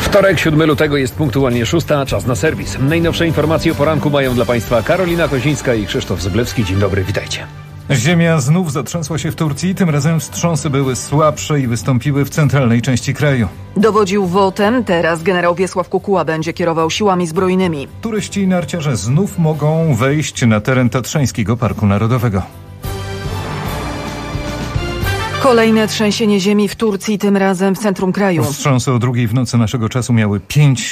Wtorek, 7 lutego jest punktualnie 6, czas na serwis. Najnowsze informacje o poranku mają dla Państwa Karolina Kozińska i Krzysztof Zyblewski. Dzień dobry, witajcie. Ziemia znów zatrzęsła się w Turcji, tym razem wstrząsy były słabsze i wystąpiły w centralnej części kraju. Dowodził WOT-em, teraz generał Wiesław Kukuła będzie kierował siłami zbrojnymi. Turyści i narciarze znów mogą wejść na teren Tatrzańskiego Parku Narodowego. Kolejne trzęsienie ziemi w Turcji, tym razem w centrum kraju. Wstrząsy o 2:00 w nocy naszego czasu miały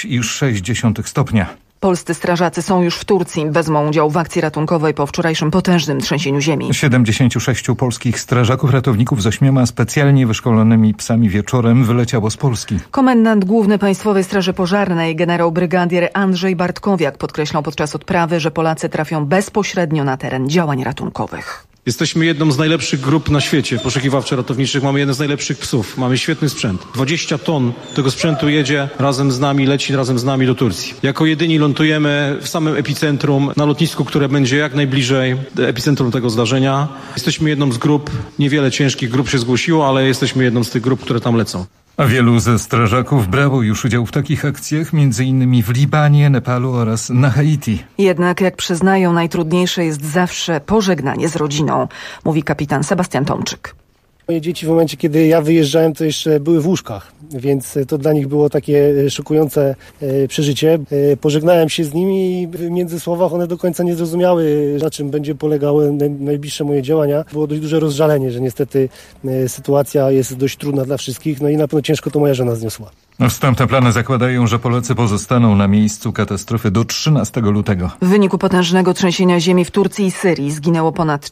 5,6 stopnia. Polscy strażacy są już w Turcji. Wezmą udział w akcji ratunkowej po wczorajszym potężnym trzęsieniu ziemi. 76 polskich strażaków ratowników z 8 specjalnie wyszkolonymi psami wieczorem wyleciało z Polski. Komendant Główny Państwowej Straży Pożarnej, generał brygadier Andrzej Bartkowiak podkreślał podczas odprawy, że Polacy trafią bezpośrednio na teren działań ratunkowych. Jesteśmy jedną z najlepszych grup na świecie poszukiwawczo-ratowniczych. Mamy jeden z najlepszych psów. Mamy świetny sprzęt. 20 ton tego sprzętu jedzie razem z nami, leci razem z nami do Turcji. Jako jedyni lądujemy w samym epicentrum, na lotnisku, które będzie jak najbliżej epicentrum tego zdarzenia. Jesteśmy jedną z grup, niewiele ciężkich grup się zgłosiło, ale jesteśmy jedną z tych grup, które tam lecą. A wielu ze strażaków brało już udział w takich akcjach, m.in. w Libanie, Nepalu oraz na Haiti. Jednak, jak przyznają, najtrudniejsze jest zawsze pożegnanie z rodziną, mówi kapitan Sebastian Tomczyk. Moje dzieci w momencie, kiedy ja wyjeżdżałem, to jeszcze były w łóżkach, więc to dla nich było takie szokujące przeżycie. Pożegnałem się z nimi i w międzysłowach one do końca nie zrozumiały, na czym będzie polegały najbliższe moje działania. Było dość duże rozżalenie, że niestety sytuacja jest dość trudna dla wszystkich, no i na pewno ciężko to moja żona zniosła. Wstępne plany zakładają, że Polacy pozostaną na miejscu katastrofy do 13 lutego. W wyniku potężnego trzęsienia ziemi w Turcji i Syrii zginęło ponad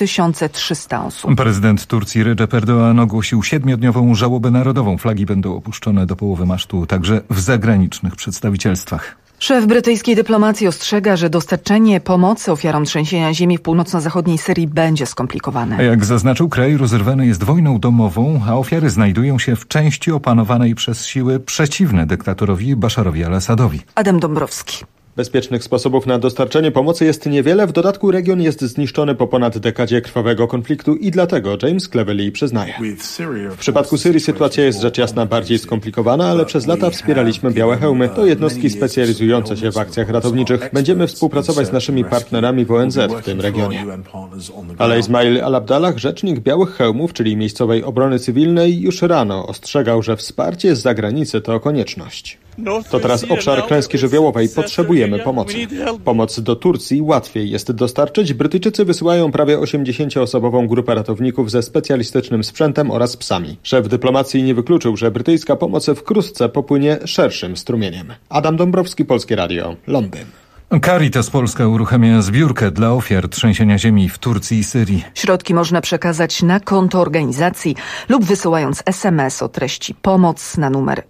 4300 osób. Prezydent Turcji Recep Erdoğan ogłosił 7-dniową żałobę narodową. Flagi będą opuszczone do połowy masztu, także w zagranicznych przedstawicielstwach. Szef brytyjskiej dyplomacji ostrzega, że dostarczenie pomocy ofiarom trzęsienia ziemi w północno-zachodniej Syrii będzie skomplikowane. Jak zaznaczył, kraj rozerwany jest wojną domową, a ofiary znajdują się w części opanowanej przez siły przeciwne dyktatorowi Basharowi al-Assadowi. Adam Dąbrowski. Bezpiecznych sposobów na dostarczenie pomocy jest niewiele, w dodatku region jest zniszczony po ponad dekadzie krwawego konfliktu i dlatego James Cleverly przyznaje. W przypadku Syrii sytuacja jest rzecz jasna bardziej skomplikowana, ale przez lata wspieraliśmy Białe Hełmy. To jednostki specjalizujące się w akcjach ratowniczych. Będziemy współpracować z naszymi partnerami w ONZ w tym regionie. Ale Ismail al-Abdallah, rzecznik Białych Hełmów, czyli miejscowej obrony cywilnej, już rano ostrzegał, że wsparcie z zagranicy to konieczność. To teraz obszar klęski żywiołowej. Potrzebujemy pomocy. Pomoc do Turcji łatwiej jest dostarczyć. Brytyjczycy wysyłają prawie 80-osobową grupę ratowników ze specjalistycznym sprzętem oraz psami. Szef dyplomacji nie wykluczył, że brytyjska pomoc wkrótce popłynie szerszym strumieniem. Adam Dąbrowski, Polskie Radio, Londyn. Caritas Polska uruchamia zbiórkę dla ofiar trzęsienia ziemi w Turcji i Syrii. Środki można przekazać na konto organizacji lub wysyłając SMS o treści pomoc na numer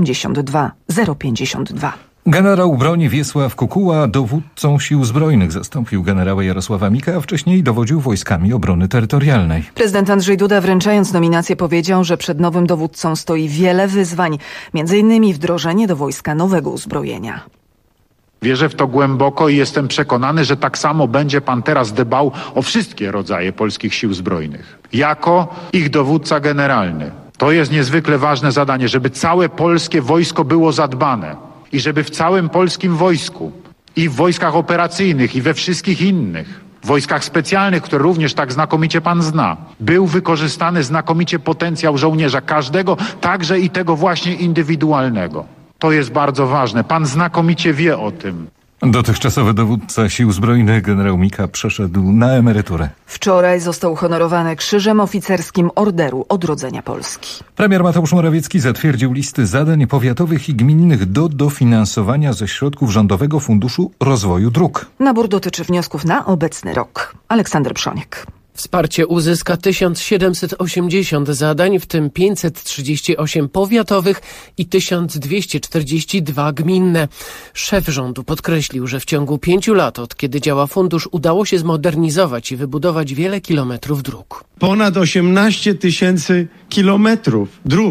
72052. Generał broni Wiesław Kukuła dowódcą sił zbrojnych zastąpił generała Jarosława Mika, a wcześniej dowodził wojskami obrony terytorialnej. Prezydent Andrzej Duda, wręczając nominację, powiedział, że przed nowym dowódcą stoi wiele wyzwań, m.in. wdrożenie do wojska nowego uzbrojenia. Wierzę w to głęboko i jestem przekonany, że tak samo będzie pan teraz dbał o wszystkie rodzaje polskich sił zbrojnych. Jako ich dowódca generalny. To jest niezwykle ważne zadanie, żeby całe polskie wojsko było zadbane i żeby w całym polskim wojsku i w wojskach operacyjnych i we wszystkich innych wojskach specjalnych, które również tak znakomicie pan zna, był wykorzystany znakomicie potencjał żołnierza każdego, także i tego właśnie indywidualnego. To jest bardzo ważne. Pan znakomicie wie o tym. Dotychczasowy dowódca sił zbrojnych generał Mika przeszedł na emeryturę. Wczoraj został uhonorowany Krzyżem Oficerskim Orderu Odrodzenia Polski. Premier Mateusz Morawiecki zatwierdził listy zadań powiatowych i gminnych do dofinansowania ze środków Rządowego Funduszu Rozwoju Dróg. Nabór dotyczy wniosków na obecny rok. Aleksander Przoniek. Wsparcie uzyska 1780 zadań, w tym 538 powiatowych i 1242 gminne. Szef rządu podkreślił, że w ciągu 5 lat, od kiedy działa fundusz, udało się zmodernizować i wybudować wiele kilometrów dróg. Ponad 18 000 kilometrów dróg.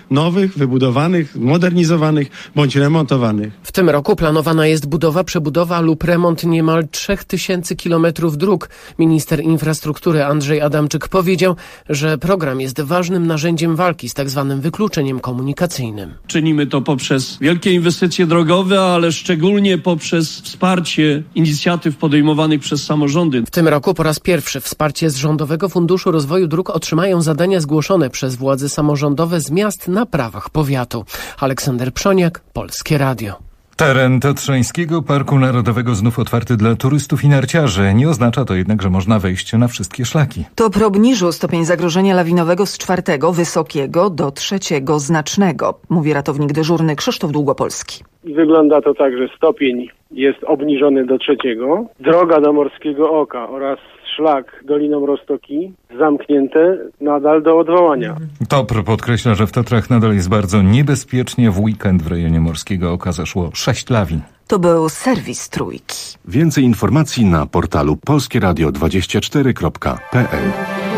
nowych, wybudowanych, modernizowanych bądź remontowanych. W tym roku planowana jest budowa, przebudowa lub remont niemal 3000 kilometrów dróg. Minister infrastruktury Andrzej Adamczyk powiedział, że program jest ważnym narzędziem walki z tak zwanym wykluczeniem komunikacyjnym. Czynimy to poprzez wielkie inwestycje drogowe, ale szczególnie poprzez wsparcie inicjatyw podejmowanych przez samorządy. W tym roku po raz pierwszy wsparcie z Rządowego Funduszu Rozwoju Dróg otrzymają zadania zgłoszone przez władze samorządowe z miast na prawach powiatu. Aleksander Przoniak, Polskie Radio. Teren Tatrzańskiego Parku Narodowego znów otwarty dla turystów i narciarzy. Nie oznacza to jednak, że można wejść na wszystkie szlaki. TOPR obniżył stopień zagrożenia lawinowego z 4 wysokiego do 3 znacznego, mówi ratownik dyżurny Krzysztof Długopolski. Wygląda to tak, że stopień jest obniżony do 3. Droga do Morskiego Oka oraz szlak Doliną Roztoki zamknięte nadal do odwołania. TOPR podkreśla, że w Tatrach nadal jest bardzo niebezpiecznie. W weekend w rejonie Morskiego Oka zaszło 6 lawin. To był serwis Trójki. Więcej informacji na portalu polskieradio24.pl.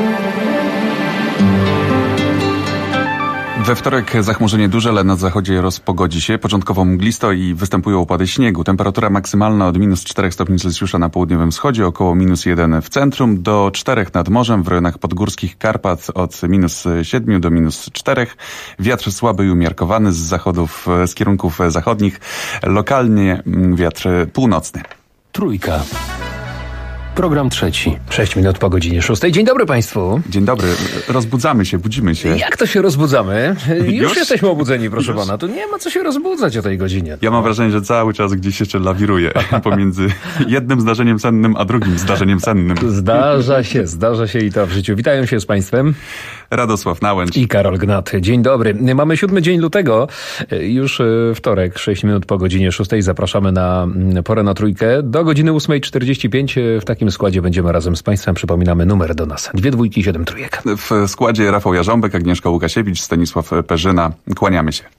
We wtorek zachmurzenie duże, ale na zachodzie rozpogodzi się. Początkowo mglisto i występują opady śniegu. Temperatura maksymalna od -4 stopni Celsjusza na południowym wschodzie, około -1 w centrum, do 4 nad morzem, w rejonach podgórskich Karpat od -7 do -4. Wiatr słaby i umiarkowany z kierunków zachodnich. Lokalnie wiatr północny. Trójka. Program trzeci. 6 minut po godzinie 6. Dzień dobry Państwu. Dzień dobry. Rozbudzamy się, budzimy się. Jak to się rozbudzamy? Już jesteśmy obudzeni, proszę pana. Tu nie ma co się rozbudzać o tej godzinie. Ja mam wrażenie, że cały czas gdzieś jeszcze lawiruje pomiędzy jednym zdarzeniem sennym, a drugim zdarzeniem sennym. Zdarza się i to w życiu. Witają się z Państwem Radosław Nałęcz i Karol Gnat. Dzień dobry. Mamy 7 dzień lutego, już wtorek, 6 minut po godzinie 6. Zapraszamy na porę na trójkę. Do godziny 8:45 w takim składzie będziemy razem z Państwem. Przypominamy numer do nas. 2 dwójki, 7 trójek. W składzie Rafał Jarząbek, Agnieszka Łukasiewicz, Stanisław Perzyna. Kłaniamy się.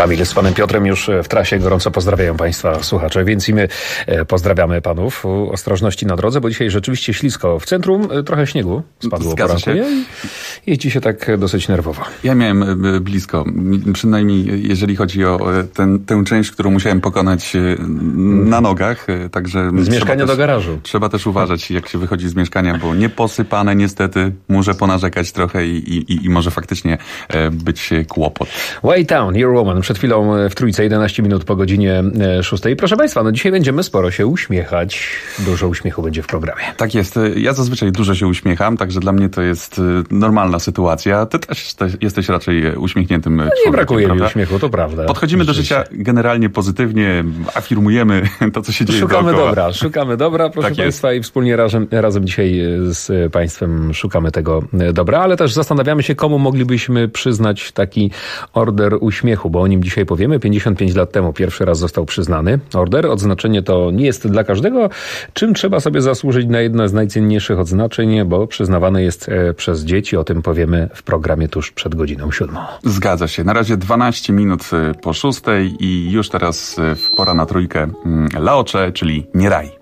Kamil z panem Piotrem już w trasie. Gorąco pozdrawiają państwa słuchacze, więc i my pozdrawiamy panów. Ostrożności na drodze, bo dzisiaj rzeczywiście ślisko. W centrum trochę śniegu spadło po ranku. Jeździ się tak dosyć nerwowo. Ja miałem blisko, przynajmniej jeżeli chodzi o tę część, którą musiałem pokonać na nogach. Także z mieszkania do garażu. Trzeba też uważać, jak się wychodzi z mieszkania, bo nieposypane niestety, muszę ponarzekać trochę i może faktycznie być kłopot. Waytown, Your Woman, przed chwilą w Trójce, 11 minut po godzinie 6. Proszę państwa, no dzisiaj będziemy sporo się uśmiechać. Dużo uśmiechu będzie w programie. Tak jest. Ja zazwyczaj dużo się uśmiecham, także dla mnie to jest normalna sytuacja. Ty też jesteś raczej uśmiechniętym człowiekiem. Nie brakuje mi uśmiechu, to prawda. Podchodzimy do życia generalnie pozytywnie, afirmujemy to, co się dzieje dookoła. Szukamy dobra, proszę tak państwa, i wspólnie razem dzisiaj z państwem szukamy tego dobra, ale też zastanawiamy się, komu moglibyśmy przyznać taki order uśmiechu, bo o nim dzisiaj powiemy. 55 lat temu pierwszy raz został przyznany order. Odznaczenie to nie jest dla każdego, czym trzeba sobie zasłużyć na jedno z najcenniejszych odznaczeń, bo przyznawane jest przez dzieci. O tym powiemy w programie tuż przed godziną 7. Zgadza się. Na razie 12 minut po 6 i już teraz pora na trójkę Laocze, czyli Nie raj.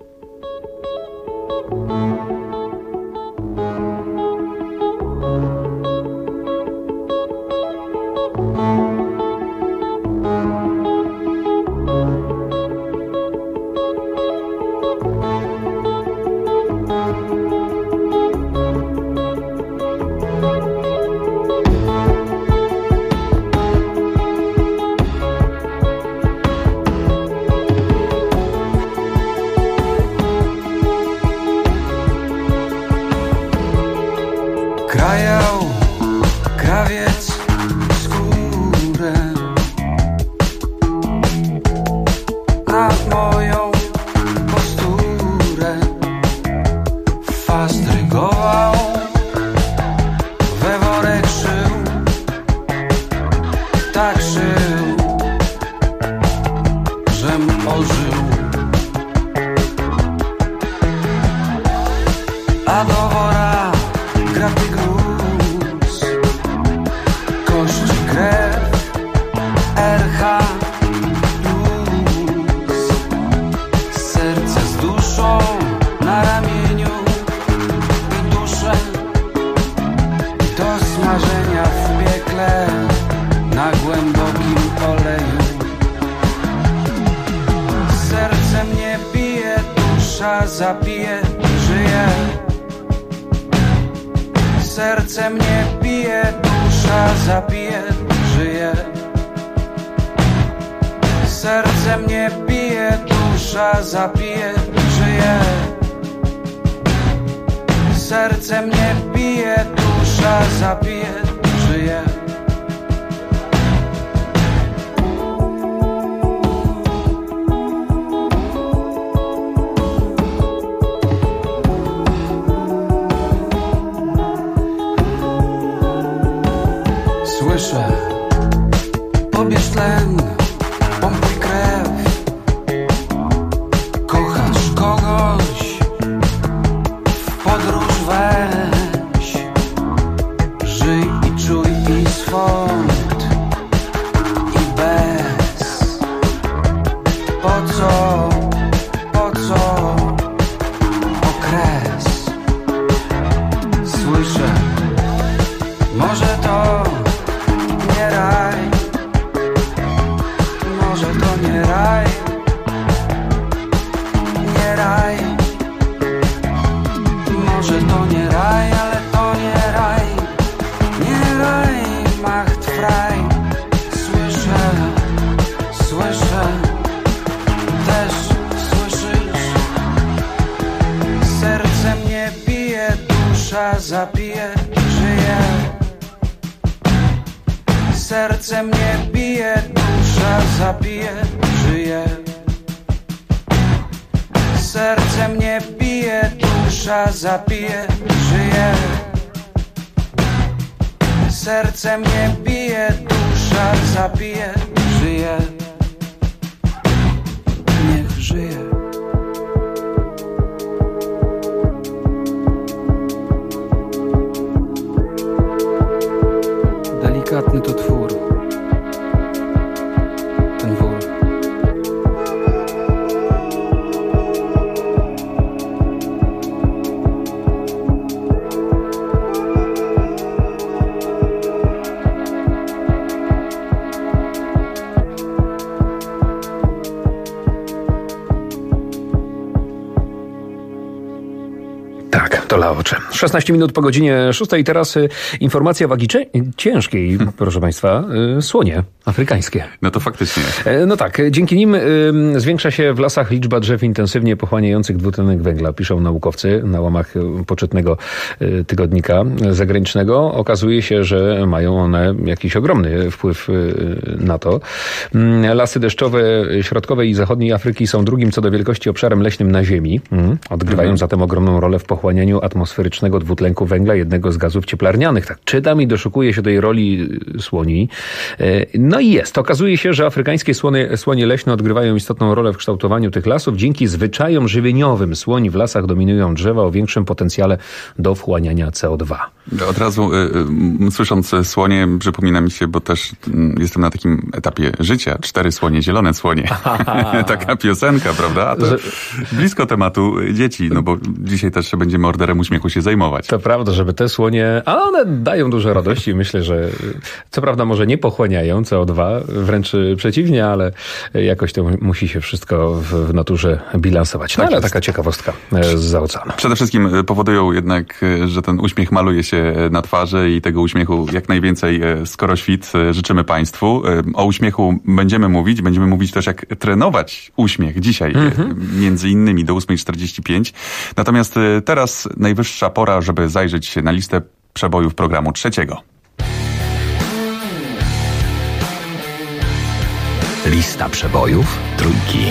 Zapije, żyje. Serce mnie bije, dusza zabije, żyje. Serce mnie bije, dusza zabije, żyje. Serce mnie bije, dusza zabije, żyje. Słyszę, pobierz tlen, pompuj krew. Kochasz kogoś, w podróż weź. Żyj i czuj i swąd i bez. Po co okres? Słyszę, może to nie raj, może to nie raj, nie raj, może to nie raj, ale to nie raj, nie raj, macht frei. Słyszę, też słyszysz, serce mnie bije, dusza zabije, żyje. Serce mnie bije, dusza zabije, żyje. Serce mnie bije, dusza zabije, żyje. Serce mnie bije, dusza zabije, żyje. Niech żyje. Delikatny to twór. To Laocze. 16 minut po godzinie 6. Teraz informacja wagi ciężkiej, proszę Państwa, słonie afrykańskie. No to faktycznie. No tak, dzięki nim zwiększa się w lasach liczba drzew intensywnie pochłaniających dwutlenek węgla, piszą naukowcy na łamach poczytnego tygodnika zagranicznego. Okazuje się, że mają one jakiś ogromny wpływ na to. Lasy deszczowe środkowej i zachodniej Afryki są drugim co do wielkości obszarem leśnym na Ziemi. Odgrywają zatem ogromną rolę w pochłanianiu atmosferycznego dwutlenku węgla, jednego z gazów cieplarnianych. Tak czytam i doszukuję się tej roli słoni. No i jest. Okazuje się, że afrykańskie słonie leśne odgrywają istotną rolę w kształtowaniu tych lasów. Dzięki zwyczajom żywieniowym słoni w lasach dominują drzewa o większym potencjale do wchłaniania CO2. Od razu słysząc słonie, przypomina mi się, bo też jestem na takim etapie życia. 4 słonie, zielone słonie. Taka piosenka, prawda? To blisko tematu dzieci, no bo dzisiaj też będziemy orderem uśmiechu się zajmować. To prawda, żeby te słonie, a one dają dużo radości. Myślę, że co prawda może nie pochłaniają CO2, wręcz przeciwnie, ale jakoś to musi się wszystko w naturze bilansować. No tak, ale taka ciekawostka zza oceanu. Przede wszystkim powodują jednak, że ten uśmiech maluje się na twarzy i tego uśmiechu jak najwięcej skoro świt życzymy Państwu. O uśmiechu będziemy mówić też jak trenować uśmiech dzisiaj, między innymi do 8:45. Natomiast teraz najwyższa pora, żeby zajrzeć się na listę przebojów programu trzeciego. Lista przebojów trójki.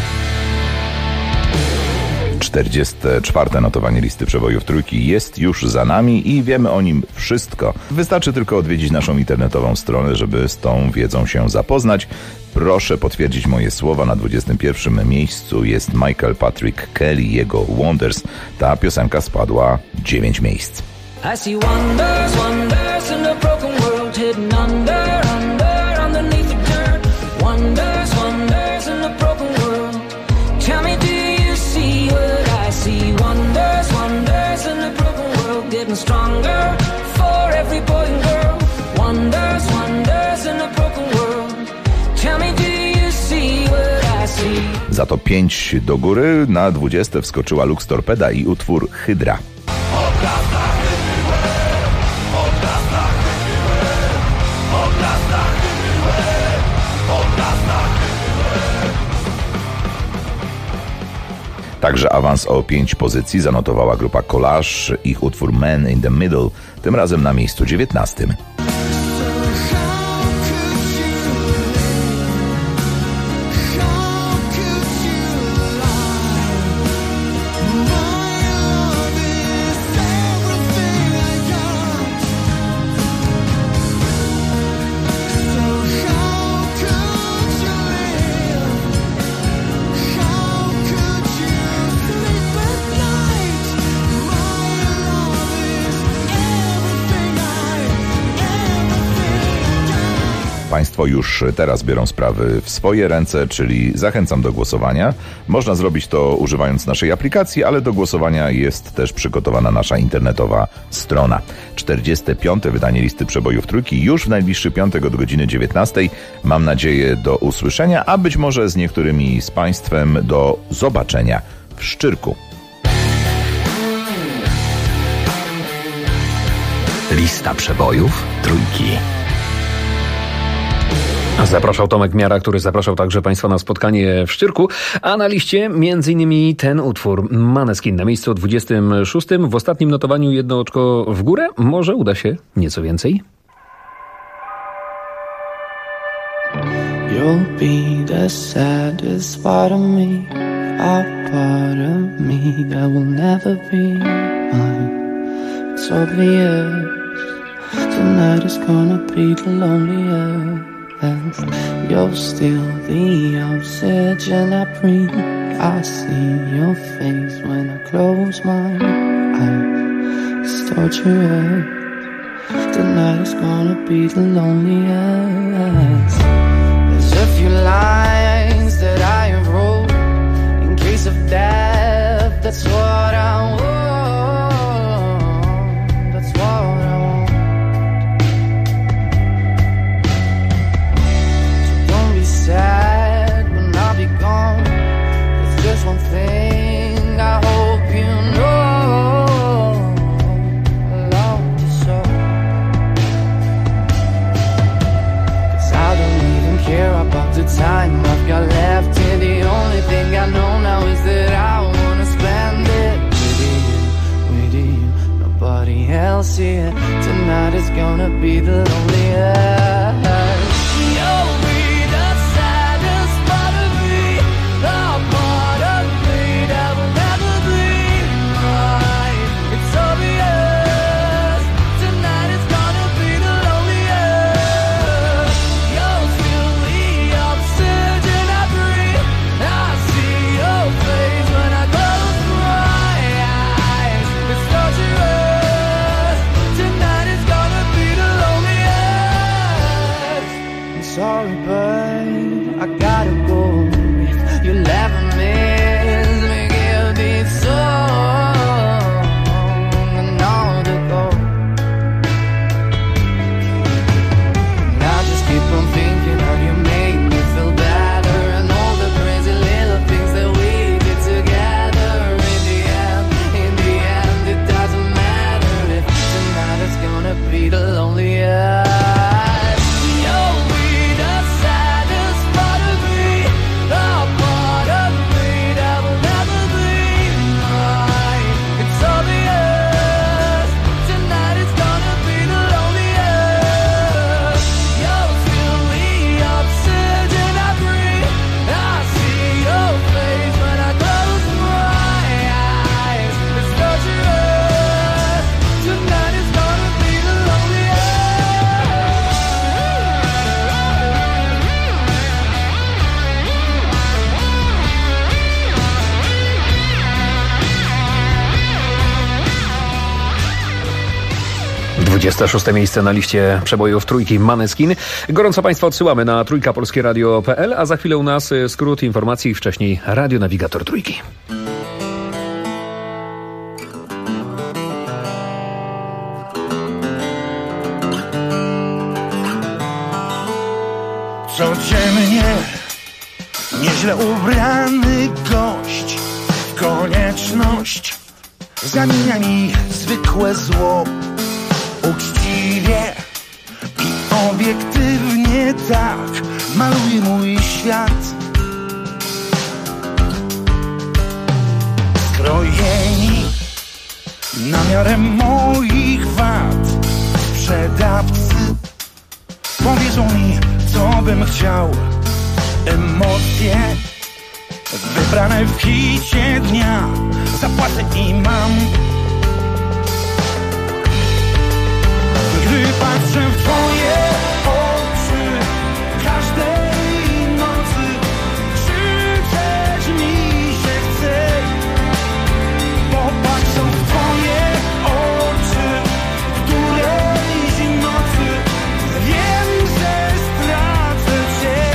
44. notowanie listy przebojów trójki jest już za nami i wiemy o nim wszystko. Wystarczy tylko odwiedzić naszą internetową stronę, żeby z tą wiedzą się zapoznać. Proszę potwierdzić moje słowa. Na 21. miejscu jest Michael Patrick Kelly, jego Wonders. Ta piosenka spadła 9 miejsc. I see wonders, wonders in a broken world, hidden under, underneath the dirt. Wonders, wonders in a broken world. Tell me, do you see what I see? Wonders, wonders in a broken world, getting stronger for every boy and girl. Wonders, wonders in a broken world. Tell me, do you see what I see? Za to 5 do góry. Na 20 wskoczyła Lux Torpeda i utwór Hydra. Także awans o 5 pozycji zanotowała grupa Collage, ich utwór Man in the Middle, tym razem na miejscu 19. Państwo już teraz biorą sprawy w swoje ręce, czyli zachęcam do głosowania. Można zrobić to używając naszej aplikacji, ale do głosowania jest też przygotowana nasza internetowa strona. 45. wydanie listy przebojów trójki już w najbliższy piątek od godziny 19. Mam nadzieję do usłyszenia, a być może z niektórymi z Państwem do zobaczenia w Szczyrku. Lista przebojów trójki. Zapraszał Tomek Miara, który zapraszał także Państwa na spotkanie w Szczyrku, a na liście m.in. ten utwór Maneskin na miejscu 26. W ostatnim notowaniu 1 oczko w górę. Może uda się nieco więcej? You'll be the saddest part of me, a part of me that will never be mine. It's obvious tonight is gonna be the loneliest. You're still the oxygen I breathe. I see your face when I close my eyes. It's torture. Tonight is gonna be the loneliest. There's a few lines that I have wrote in case of death. That's what I want. That's what I want. Sad when I'll be gone. There's just one thing I hope you know. is gonna be the loneliest. You'll be the saddest part of me, the part of me that will never be mine. It's obvious, tonight is gonna be the loneliest. You'll feel the oxygen I breathe. I see your face when I close my eyes. It's torturous, tonight is gonna be the loneliest. I'm sorry, but I gotta go. If you never miss me, give this song another go. And I just keep on thinking how you made me feel better, and all the crazy little things that we did together. In the end, it doesn't matter if tonight is gonna be the loneliest. You'll be the saddest part of me, the part of me that will never be mine. It's obvious, tonight is gonna be the loneliest. You'll feel the oxygen I breathe. I see your face when I close my eyes. It's torturous, tonight is gonna be the loneliest. 26. miejsce na liście przebojów trójki Måneskin. Gorąco Państwa odsyłamy na trójkapolskieradio.pl, a za chwilę u nas skrót informacji, wcześniej radionawigator trójki. Codziennie nieźle ubrany gość w konieczność zamienia mi zwykłe zło. Uczciwie i obiektywnie tak maluje mój świat. Skrojeni na miarę moich wad sprzedawcy powiedzą mi, co bym chciał. Emocje wybrane w hicie dnia, zapłacę i mam. Gdy patrzę w twoje oczy każdej nocy, krzyczeć mi się chce. Popatrzę w twoje oczy którejś nocy, wiem, że stracę cię.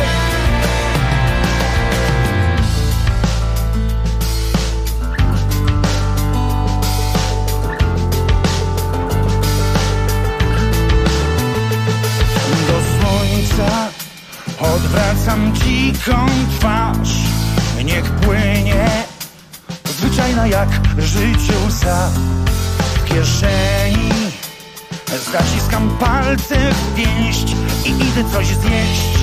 Odwracam dziką twarz, niech płynie, zwyczajna jak życie łza. W kieszeni zaciskam palce w pięść i idę coś zjeść.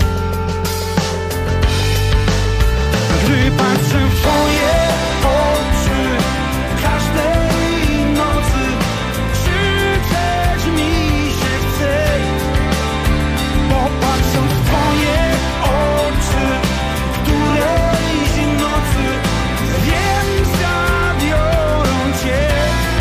Gdy patrzę w twoje oczy każdej nocy, krzyczeć mi się chce. Popatrzę w twoje oczy którejś nocy, wiem, zabiorą cię.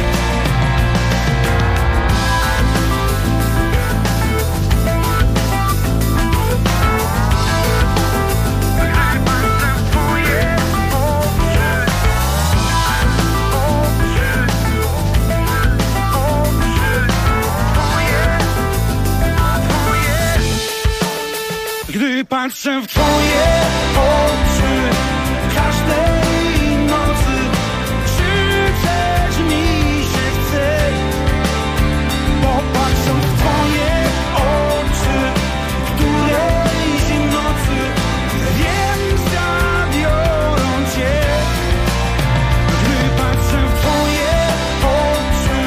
Gdy patrzę w twoje oczy każdej nocy, krzyczeć mi się chce. Popatrzę w twoje oczy którejś nocy, wiem, zabiorą cię. Gdy patrzę w twoje oczy,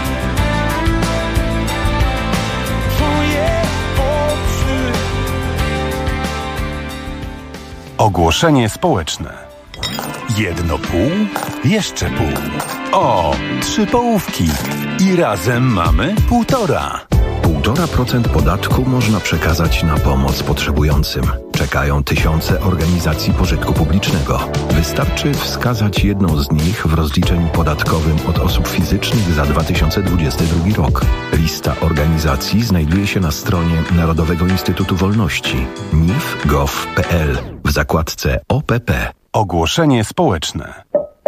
twoje oczy. Ogłoszenie społeczne. Jedno pół, jeszcze pół. O, 3 połówki. I razem mamy 1,5. 1,5% podatku można przekazać na pomoc potrzebującym. Czekają tysiące organizacji pożytku publicznego. Wystarczy wskazać jedną z nich w rozliczeniu podatkowym od osób fizycznych za 2022 rok. Lista organizacji znajduje się na stronie Narodowego Instytutu Wolności nif.gov.pl w zakładce OPP. Ogłoszenie społeczne.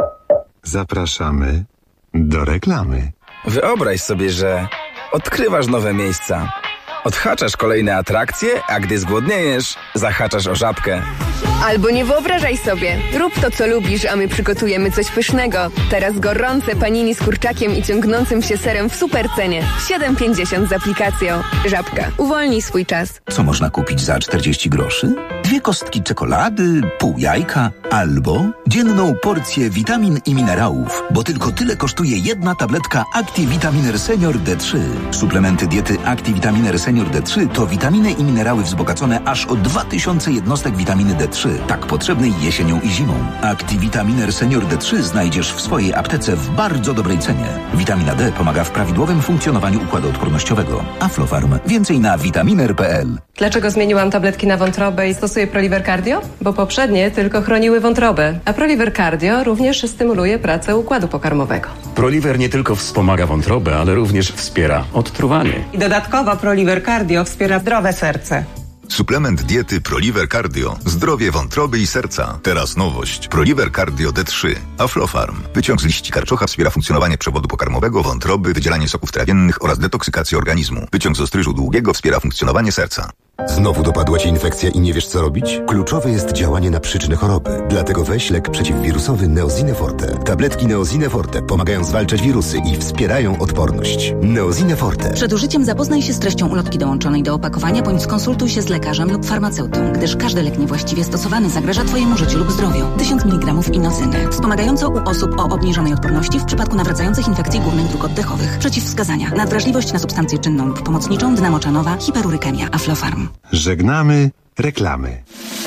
Zapraszamy do reklamy. Wyobraź sobie, że odkrywasz nowe miejsca, odhaczasz kolejne atrakcje, a gdy zgłodniejesz, zahaczasz o Żabkę. Albo nie wyobrażaj sobie. Rób to, co lubisz, a my przygotujemy coś pysznego. Teraz gorące panini z kurczakiem i ciągnącym się serem w super cenie. 7,50 z aplikacją. Żabka. Uwolnij swój czas. Co można kupić za 40 groszy? 2 kostki czekolady, pół jajka albo dzienną porcję witamin i minerałów, bo tylko tyle kosztuje jedna tabletka ActiVitaminer Senior D3. Suplementy diety ActiVitaminer Senior D3 to witaminy i minerały wzbogacone aż o 2000 jednostek witaminy D3, tak potrzebnej jesienią i zimą. ActiVitaminer Senior D3 znajdziesz w swojej aptece w bardzo dobrej cenie. Witamina D pomaga w prawidłowym funkcjonowaniu układu odpornościowego. Aflofarm. Więcej na vitaminer.pl. Dlaczego zmieniłam tabletki na wątrobę i stosuję Proliver Cardio? Bo poprzednie tylko chroniły wątrobę, a Proliver Cardio również stymuluje pracę układu pokarmowego. Proliver nie tylko wspomaga wątrobę, ale również wspiera odtruwanie. I dodatkowo Proliver Cardio wspiera zdrowe serce. Suplement diety Proliver Cardio. Zdrowie wątroby i serca. Teraz nowość. Proliver Cardio D3. Aflofarm. Wyciąg z liści karczocha wspiera funkcjonowanie przewodu pokarmowego, wątroby, wydzielanie soków trawiennych oraz detoksykację organizmu. Wyciąg z ostryżu długiego wspiera funkcjonowanie serca. Znowu dopadła Cię infekcja i nie wiesz, co robić? Kluczowe jest działanie na przyczynę choroby. Dlatego weź lek przeciwwirusowy Neosine Forte. Tabletki Neosine Forte pomagają zwalczać wirusy i wspierają odporność. Neosine Forte. Przed użyciem zapoznaj się z treścią ulotki dołączonej do opakowania, bądź skonsultuj się z lekarzem lub farmaceutą, gdyż każdy lek niewłaściwie stosowany zagraża Twojemu życiu lub zdrowiu. 1000 mg inozyny. Wspomagająco u osób o obniżonej odporności w przypadku nawracających infekcji górnych dróg oddechowych. Przeciwwskazania. Nadwrażliwość na substancję czynną lub pomocniczą, dna moczanowa, hiperurykemia. Aflofarm. Żegnamy reklamy.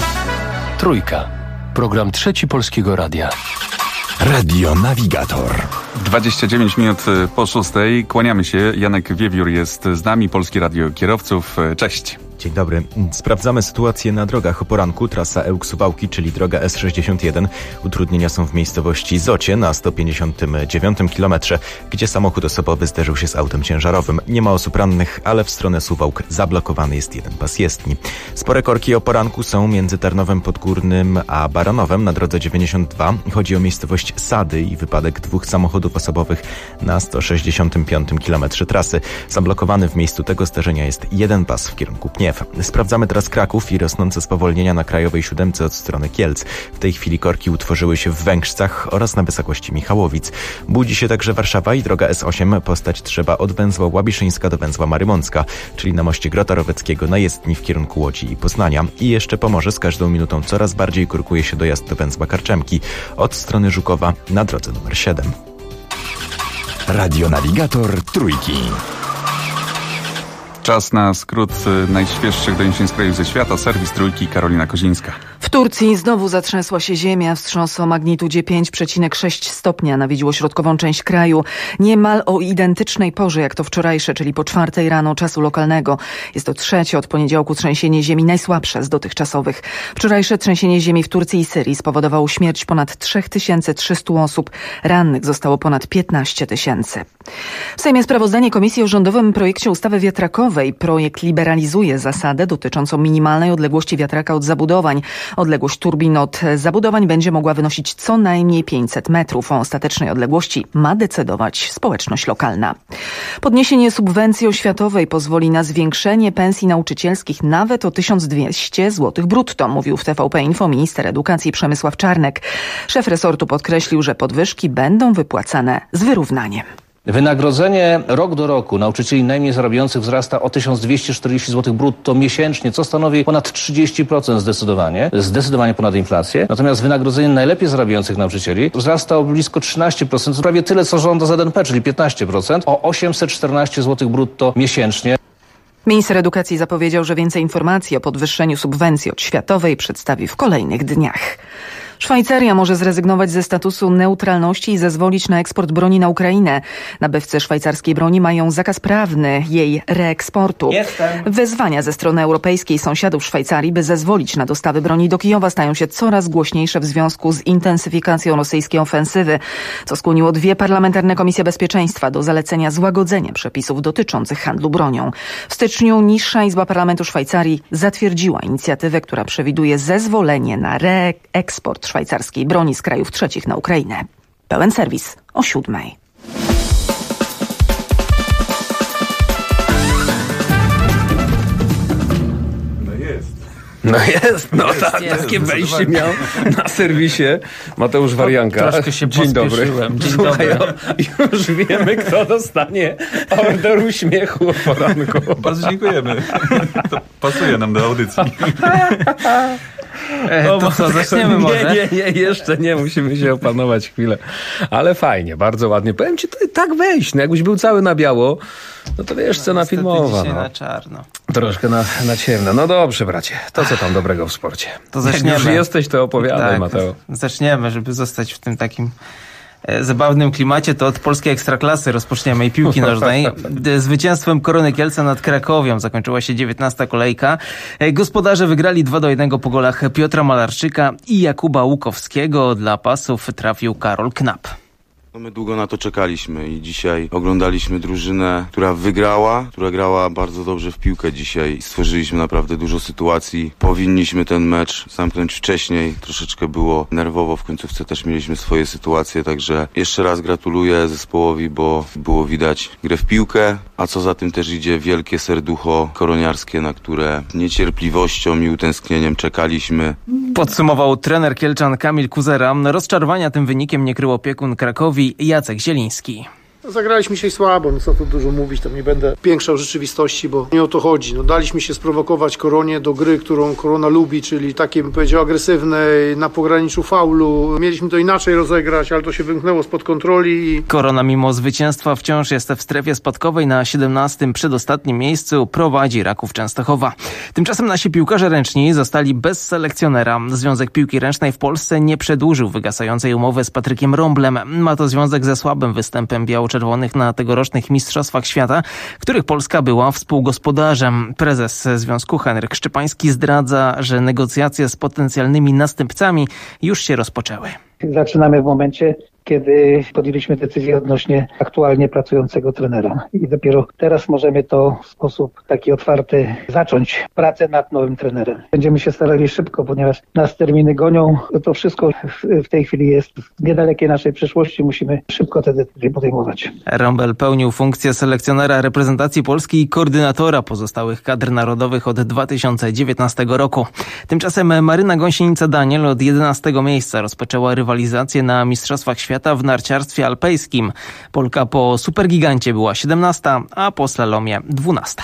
Trójka. Program Trzeci Polskiego Radia. Radio Navigator. 29 minut po 6. Kłaniamy się. Janek Wiewiór jest z nami, Polskie Radio Kierowców. Cześć. Dzień dobry. Sprawdzamy sytuację na drogach o poranku. Trasa Ełk-Suwałki, czyli droga S61. Utrudnienia są w miejscowości Zocie na 159 km, gdzie samochód osobowy zderzył się z autem ciężarowym. Nie ma osób rannych, ale w stronę Suwałk zablokowany jest jeden pas jezdni. Spore korki o poranku są między Tarnowem Podgórnym a Baranowem na drodze 92. Chodzi o miejscowość Sady i wypadek 2 samochodów osobowych na 165 km trasy. Zablokowany w miejscu tego zdarzenia jest jeden pas w kierunku Pniew. Sprawdzamy teraz Kraków i rosnące spowolnienia na Krajowej 7 od strony Kielc. W tej chwili korki utworzyły się w Węgrzcach oraz na wysokości Michałowic. Budzi się także Warszawa i droga S8. Postać trzeba od węzła Łabiszyńska do węzła Marymącka, czyli na moście Grota Roweckiego na jezdni w kierunku Łodzi i Poznania. I jeszcze Pomorze z każdą minutą coraz bardziej kurkuje się dojazd do węzła Karczemki od strony Żukowa na drodze numer 7. Radio Navigator Trójki. Czas na skrót najświeższych doniesień z kraju ze świata. Serwis Trójki, Karolina Kozińska. W Turcji znowu zatrzęsła się ziemia. Wstrząs o magnitudzie 5,6 stopnia nawiedziło środkową część kraju. Niemal o identycznej porze jak to wczorajsze, czyli po 4 rano czasu lokalnego. Jest to trzecie od poniedziałku trzęsienie ziemi, najsłabsze z dotychczasowych. Wczorajsze trzęsienie ziemi w Turcji i Syrii spowodowało śmierć ponad 3300 osób. Rannych zostało ponad 15 000. W Sejmie sprawozdanie Komisji o rządowym projekcie ustawy wiatrakowej. Projekt liberalizuje zasadę dotyczącą minimalnej odległości wiatraka od zabudowań. Odległość turbin od zabudowań będzie mogła wynosić co najmniej 500 metrów. O ostatecznej odległości ma decydować społeczność lokalna. Podniesienie subwencji oświatowej pozwoli na zwiększenie pensji nauczycielskich nawet o 1200 zł brutto, mówił w TVP Info minister edukacji Przemysław Czarnek. Szef resortu podkreślił, że podwyżki będą wypłacane z wyrównaniem. Wynagrodzenie rok do roku nauczycieli najmniej zarabiających wzrasta o 1240 zł brutto miesięcznie, co stanowi ponad 30% zdecydowanie ponad inflację. Natomiast wynagrodzenie najlepiej zarabiających nauczycieli wzrasta o blisko 13%, prawie tyle co żąda ZNP, czyli 15%, o 814 zł brutto miesięcznie. Minister edukacji zapowiedział, że więcej informacji o podwyższeniu subwencji oświatowej przedstawi w kolejnych dniach. Szwajcaria może zrezygnować ze statusu neutralności i zezwolić na eksport broni na Ukrainę. Nabywcy szwajcarskiej broni mają zakaz prawny jej reeksportu. Wezwania ze strony europejskiej sąsiadów Szwajcarii, by zezwolić na dostawy broni do Kijowa, stają się coraz głośniejsze w związku z intensyfikacją rosyjskiej ofensywy, co skłoniło dwie parlamentarne komisje bezpieczeństwa do zalecenia złagodzenia przepisów dotyczących handlu bronią. W styczniu niższa izba parlamentu Szwajcarii zatwierdziła inicjatywę, która przewiduje zezwolenie na reeksport szwajcarskiej broni z krajów trzecich na Ukrainę. Pełen serwis o 7:00. Takie wejście miał na serwisie Mateusz Warianka. Troszkę się Dzień dobry. Dzień Słuchaj, dobry. Już wiemy, kto dostanie order uśmiechu o poranku. Bardzo dziękujemy. To pasuje nam do audycji. To co, zaczniemy może? Nie, jeszcze nie, musimy się opanować chwilę. Ale fajnie, bardzo ładnie. Powiem ci, to tak wejść, no jakbyś był cały na biało, no to wiesz, scena filmowa. Dzisiaj no. na czarno. Troszkę na ciemno. No dobrze, bracie, to co tam dobrego w sporcie? To zaczniemy. Jak już jesteś, to opowiadaj, tak, Mateo. Zaczniemy, żeby zostać w tym takim zabawnym klimacie, to od polskiej ekstraklasy rozpoczniemy i piłki nożnej. Zwycięstwem Korony Kielce nad Krakowią zakończyła się 19. kolejka. Gospodarze wygrali 2-1 po golach Piotra Malarczyka i Jakuba Łukowskiego. Dla pasów trafił Karol Knap. My długo na to czekaliśmy i dzisiaj oglądaliśmy drużynę, która wygrała, która grała bardzo dobrze w piłkę dzisiaj. Stworzyliśmy naprawdę dużo sytuacji. Powinniśmy ten mecz zamknąć wcześniej. Troszeczkę było nerwowo, w końcówce też mieliśmy swoje sytuacje, także jeszcze raz gratuluję zespołowi, bo było widać grę w piłkę, a co za tym też idzie wielkie serducho koroniarskie, na które niecierpliwością i utęsknieniem czekaliśmy. Podsumował trener Kielczan Kamil Kuzera. Rozczarowania tym wynikiem nie krył opiekun Krakowi Jacek Zieliński. Zagraliśmy się słabo, no co tu dużo mówić, tam nie będę piększał rzeczywistości, bo nie o to chodzi. No, daliśmy się sprowokować Koronie do gry, którą Korona lubi, czyli takiej, bym powiedział, agresywnej, na pograniczu faulu. Mieliśmy to inaczej rozegrać, ale to się wymknęło spod kontroli. Korona mimo zwycięstwa wciąż jest w strefie spadkowej. Na 17. przedostatnim miejscu prowadzi Raków Częstochowa. Tymczasem nasi piłkarze ręczni zostali bez selekcjonera. Związek Piłki Ręcznej w Polsce nie przedłużył wygasającej umowy z Patrykiem Romblem. Ma to związek ze słabym występem biało-czerwonych na tegorocznych Mistrzostwach Świata, których Polska była współgospodarzem. Prezes Związku Henryk Szczepański zdradza, że negocjacje z potencjalnymi następcami już się rozpoczęły. Zaczynamy w momencie, kiedy podjęliśmy decyzję odnośnie aktualnie pracującego trenera. I dopiero teraz możemy to w sposób taki otwarty zacząć pracę nad nowym trenerem. Będziemy się starali szybko, ponieważ nas terminy gonią. To wszystko w tej chwili jest w niedalekiej naszej przyszłości. Musimy szybko te decyzje podejmować. Rombel pełnił funkcję selekcjonera reprezentacji Polski i koordynatora pozostałych kadr narodowych od 2019 roku. Tymczasem Maryna Gąsienica-Daniel od 11 miejsca rozpoczęła rywalizację na Mistrzostwach Świata w narciarstwie alpejskim. Polka po supergigancie była 17, a po slalomie 12.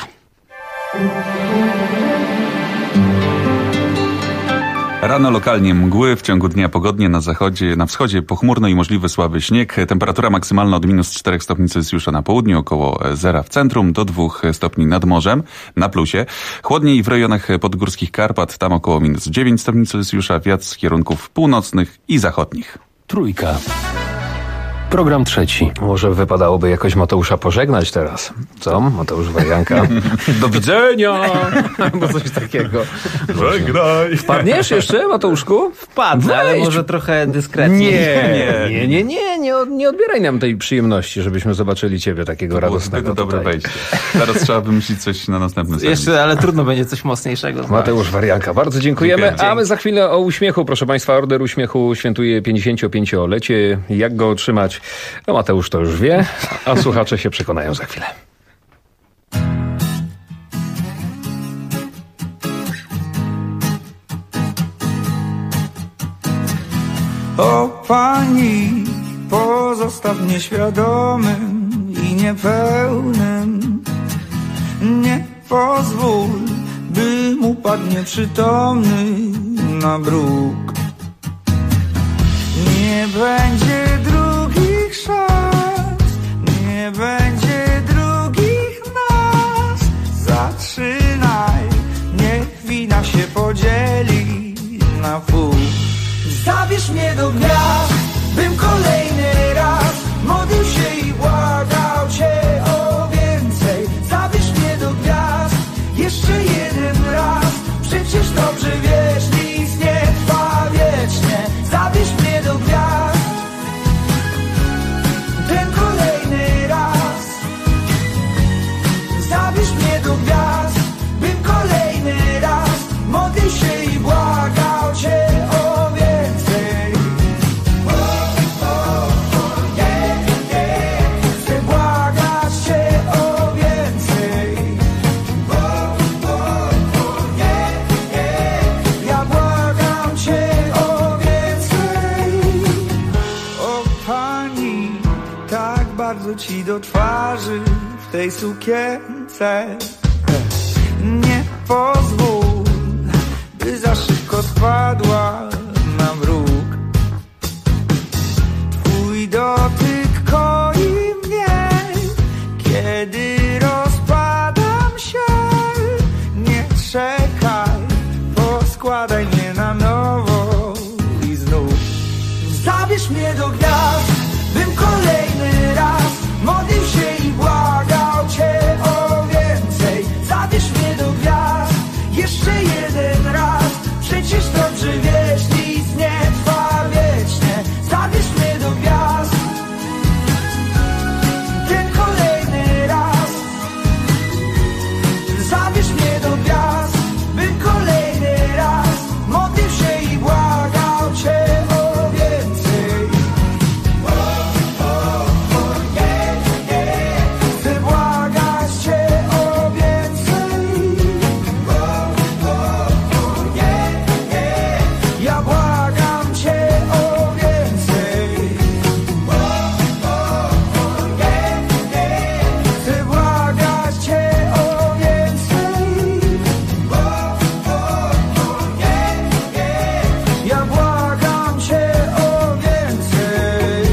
Rano lokalnie mgły, w ciągu dnia pogodnie, na wschodzie pochmurno i możliwy słaby śnieg. Temperatura maksymalna od -4 stopni Celsjusza na południu, około 0 w centrum, do 2 stopni nad morzem, na plusie. Chłodniej w rejonach podgórskich Karpat, tam około -9 stopni Celsjusza, wiatr z kierunków północnych i zachodnich. Trójka. Program trzeci. Może wypadałoby jakoś Mateusza pożegnać teraz. Co? Mateusz Warianka. Do widzenia! Albo coś takiego. Żegnaj! Wpadniesz jeszcze, Mateuszku? Wpadnę, ale może trochę dyskretnie. Nie odbieraj nam tej przyjemności, żebyśmy zobaczyli ciebie takiego radosnego. To dobre wejście. Teraz trzeba wymyślić coś na następny serwis. Jeszcze, ale trudno będzie coś mocniejszego. Mateusz Warianka, bardzo dziękujemy. A my za chwilę o uśmiechu. Proszę Państwa, Order Uśmiechu świętuje 55-lecie. Jak go otrzymać? No Mateusz to już wie, a słuchacze się przekonają za chwilę. O Pani, pozostaw mnie świadomym i niepełnym. Nie pozwól, bym upadł nieprzytomny na bruk. Nie będzie drugich szans, nie będzie drugich nas. Zatrzymaj, niech wina się podzieli na pół. Zabierz mnie do gwiazd, bym kolejny raz modlił się i błagał Cię o więcej. Zabierz mnie do gwiazd, jeszcze jeden raz. Przecież dobrze wiesz, nic nie trwa wiecznie. Zabierz mnie do gwiazd, ten kolejny raz. Zabierz mnie do gwiazd, bym kolejny raz modlił się i błagał Cię o więcej. Chcę błagać Cię o więcej. Ja błagam Cię o więcej. O Pani, tak bardzo Ci do twarzy w tej sukience. Nie pozwól, by za szybko spadła na mruk. Twój dotyk koi mnie, kiedy rozpadam się. Nie czekaj, poskładaj mnie na nowo i znów. Zabierz mnie do gwiazd, bym kolejny raz modlił się i błagał Cię o więcej. Zabierz mnie do gwiazd, jeszcze jeden raz. Przecież dobrze wiesz, nic nie trwa wiecznie. Zabierz mnie do gwiazd, ten kolejny raz. Zabierz mnie do gwiazd, bym kolejny raz modlił się i błagał Cię o więcej. Chcę błagać Cię o więcej. Ja błagam Cię o więcej. Chcę błagać Cię o więcej. Ja błagam Cię o więcej.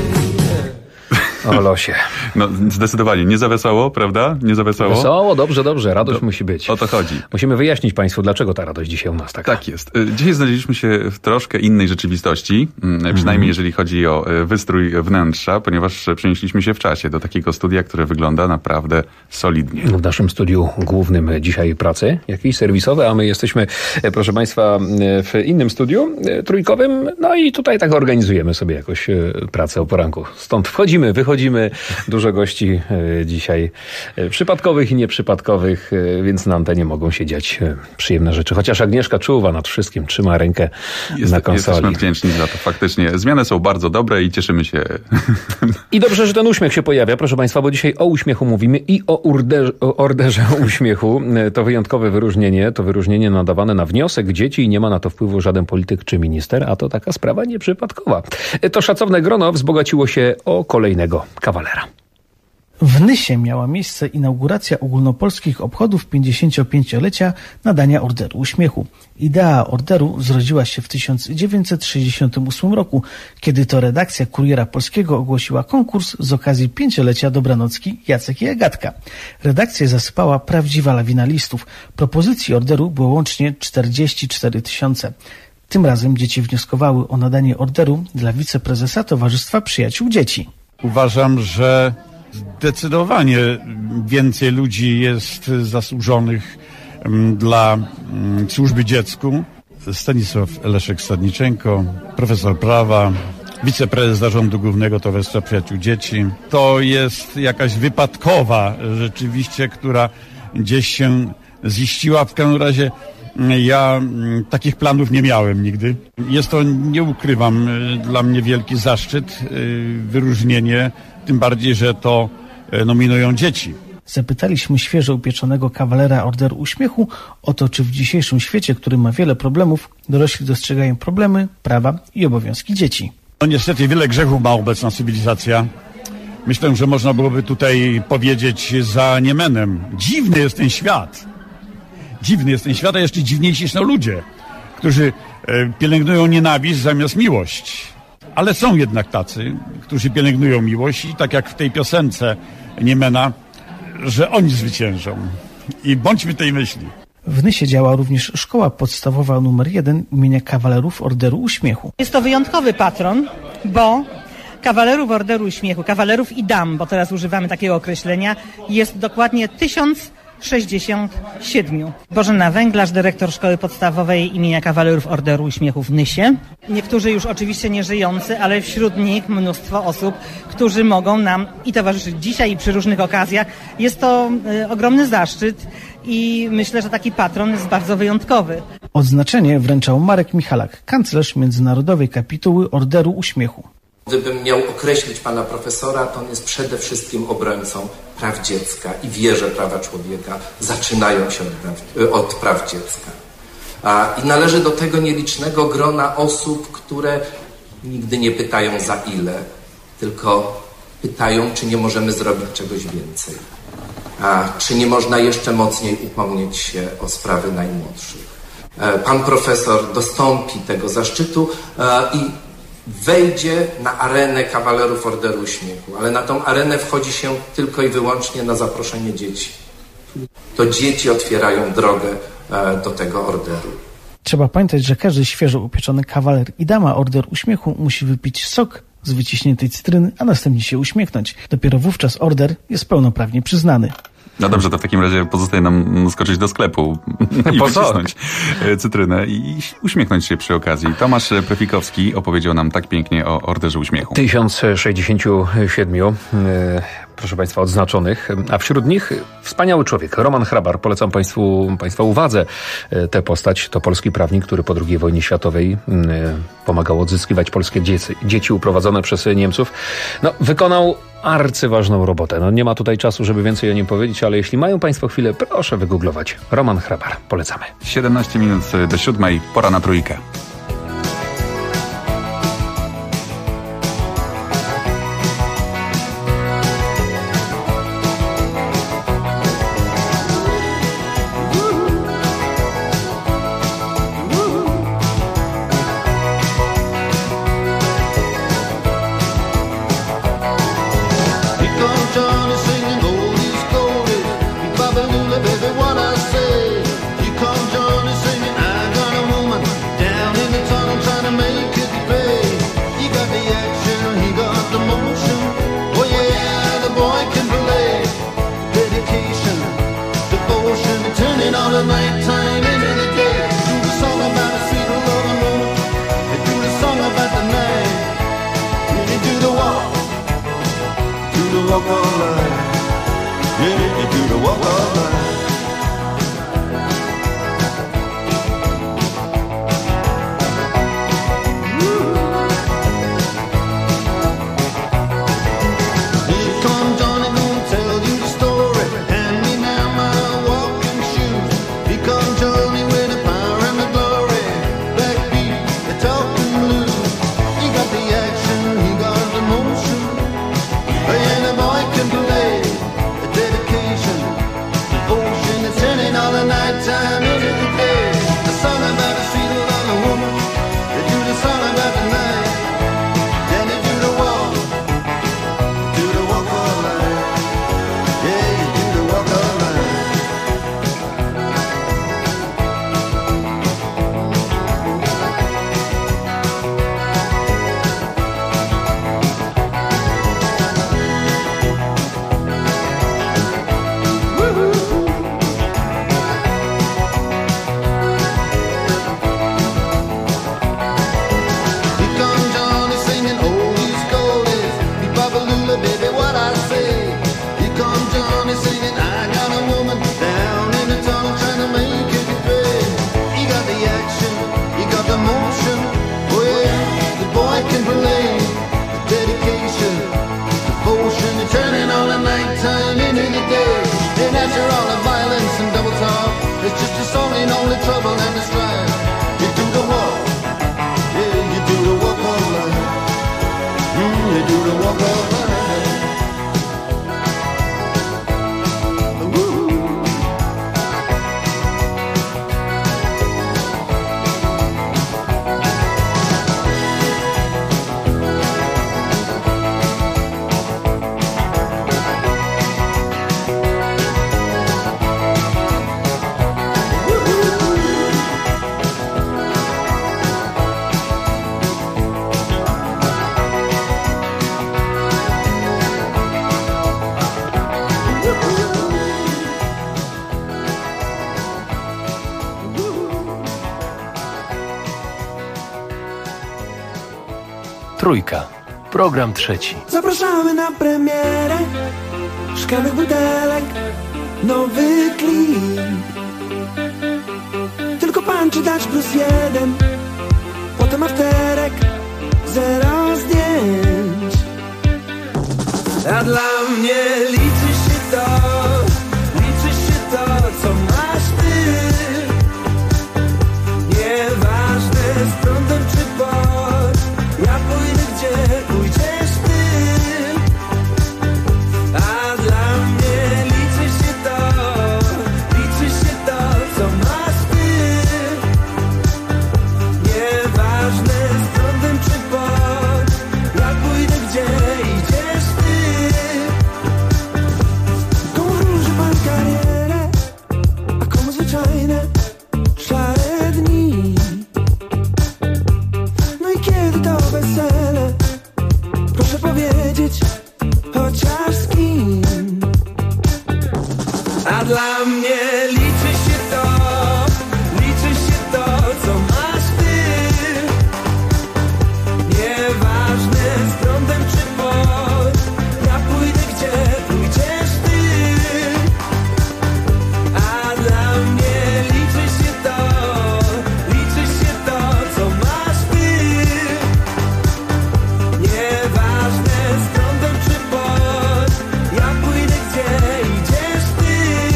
O losie. No zdecydowanie, nie za wesoło, prawda? Nie za wesoło? Wesoło, dobrze, radość musi być. O to chodzi. Musimy wyjaśnić Państwu, dlaczego ta radość dzisiaj u nas taka. Tak jest. Dzisiaj znaleźliśmy się w troszkę innej rzeczywistości, przynajmniej jeżeli chodzi o wystrój wnętrza, ponieważ przenieśliśmy się w czasie do takiego studia, które wygląda naprawdę solidnie. W naszym studiu głównym dzisiaj pracy, jakieś serwisowe, a my jesteśmy, proszę Państwa, w innym studiu trójkowym, no i tutaj tak organizujemy sobie jakoś pracę o poranku. Stąd wchodzimy, wychodzimy, dużo gości dzisiaj przypadkowych i nieprzypadkowych, więc na antenie mogą się dziać przyjemne rzeczy. Chociaż Agnieszka czuwa nad wszystkim, trzyma rękę na konsoli. Jesteśmy wdzięczni za to, faktycznie. Zmiany są bardzo dobre i cieszymy się. I dobrze, że ten uśmiech się pojawia, proszę Państwa, bo dzisiaj o uśmiechu mówimy i o orderze uśmiechu. To wyjątkowe wyróżnienie, to wyróżnienie nadawane na wniosek dzieci i nie ma na to wpływu żaden polityk czy minister, a to taka sprawa nieprzypadkowa. To szacowne grono wzbogaciło się o kolejnego kawalera. W Nysie miała miejsce inauguracja ogólnopolskich obchodów 55-lecia nadania Orderu Uśmiechu. Idea orderu zrodziła się w 1968 roku, kiedy to redakcja Kuriera Polskiego ogłosiła konkurs z okazji 5-lecia Dobranocki, Jacek i Agatka. Redakcję zasypała prawdziwa lawina listów. Propozycji orderu było łącznie 44 000. Tym razem dzieci wnioskowały o nadanie orderu dla wiceprezesa Towarzystwa Przyjaciół Dzieci. Uważam, że zdecydowanie więcej ludzi jest zasłużonych dla służby dziecku. Stanisław Leszek-Stadniczenko, profesor prawa, wiceprezes Zarządu Głównego Towarzystwa Przyjaciół Dzieci. To jest jakaś wypadkowa rzeczywiście, która gdzieś się ziściła. W każdym razie ja takich planów nie miałem nigdy. Jest to, nie ukrywam, dla mnie wielki zaszczyt, wyróżnienie, tym bardziej, że to nominują dzieci. Zapytaliśmy świeżo upieczonego kawalera Orderu Uśmiechu o to, czy w dzisiejszym świecie, który ma wiele problemów, dorośli dostrzegają problemy, prawa i obowiązki dzieci. No niestety wiele grzechów ma obecna cywilizacja. Myślę, że można byłoby tutaj powiedzieć za niemenem. Dziwny jest ten świat. Dziwny jest ten świat, a jeszcze dziwniejsi są ludzie, którzy pielęgnują nienawiść zamiast miłość. Ale są jednak tacy, którzy pielęgnują miłość i tak jak w tej piosence Niemena, że oni zwyciężą. I bądźmy tej myśli. W Nysie działa również szkoła podstawowa nr 1 imienia kawalerów Orderu Uśmiechu. Jest to wyjątkowy patron, bo kawalerów Orderu Uśmiechu, kawalerów i dam, bo teraz używamy takiego określenia, jest dokładnie 1067. Bożena Węglarz, dyrektor szkoły podstawowej imienia kawalerów Orderu Uśmiechu w Nysie. Niektórzy już oczywiście nie żyjący, ale wśród nich mnóstwo osób, którzy mogą nam i towarzyszyć dzisiaj i przy różnych okazjach. Jest to ogromny zaszczyt i myślę, że taki patron jest bardzo wyjątkowy. Odznaczenie wręczał Marek Michalak, kanclerz Międzynarodowej Kapituły Orderu Uśmiechu. Gdybym miał określić pana profesora, to on jest przede wszystkim obrońcą praw dziecka i wie, że prawa człowieka zaczynają się od praw dziecka. I należy do tego nielicznego grona osób, które nigdy nie pytają za ile, tylko pytają, czy nie możemy zrobić czegoś więcej. Czy nie można jeszcze mocniej upomnieć się o sprawy najmłodszych. Pan profesor dostąpi tego zaszczytu i wejdzie na arenę kawalerów Orderu Uśmiechu, ale na tą arenę wchodzi się tylko i wyłącznie na zaproszenie dzieci. To dzieci otwierają drogę do tego orderu. Trzeba pamiętać, że każdy świeżo upieczony kawaler i dama Order Uśmiechu musi wypić sok z wyciśniętej cytryny, a następnie się uśmiechnąć. Dopiero wówczas order jest pełnoprawnie przyznany. No dobrze, to w takim razie pozostaje nam skoczyć do sklepu i wycisnąć cytrynę i uśmiechnąć się przy okazji. Tomasz Prefikowski opowiedział nam tak pięknie o Orderze Uśmiechu. 1067, proszę Państwa, odznaczonych, a wśród nich wspaniały człowiek, Roman Hrabar. Polecam Państwa uwadze. Tę postać to polski prawnik, który po II wojnie światowej pomagał odzyskiwać polskie dzieci uprowadzone przez Niemców. No, wykonał arcyważną robotę. Nie ma tutaj czasu, żeby więcej o nim powiedzieć, ale jeśli mają Państwo chwilę, proszę wygooglować. Roman Hrabar. Polecamy. 17 minut do 7, pora na trójkę. Come Trójka. Program trzeci. Zapraszamy na premierę szklanych butelek, nowy klin. Tylko punch dać +1, potem afterek, 0 zdjęć. A dla mnie liczy się to, co masz ty. Nieważne z prądem czy pod, ja pójdę gdzie pójdziesz ty. A dla mnie liczy się to, co masz ty. Nieważne z prądem czy pod, ja pójdę gdzie idziesz ty. Komu róży pan karierę, a komu zwyczajne szare dni. No i kiedy to wesele, proszę powiedzieć chociaż z kim. A dla mnie liczy się to, co masz ty. Nieważne z prądem czy pod, ja pójdę gdzie pójdziesz ty. A dla mnie liczy się to, co masz ty. Nieważne z prądem czy pod, ja pójdę gdzie idziesz ty.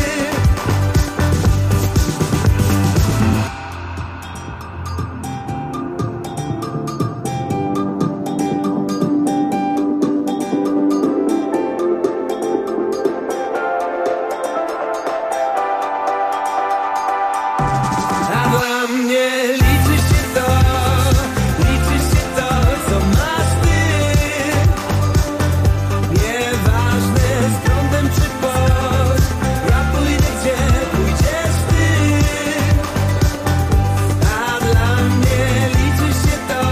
A dla mnie liczy się to, co masz ty. Nieważne z prądem czy pod, ja pójdę gdzie pójdziesz ty. A dla mnie liczy się to,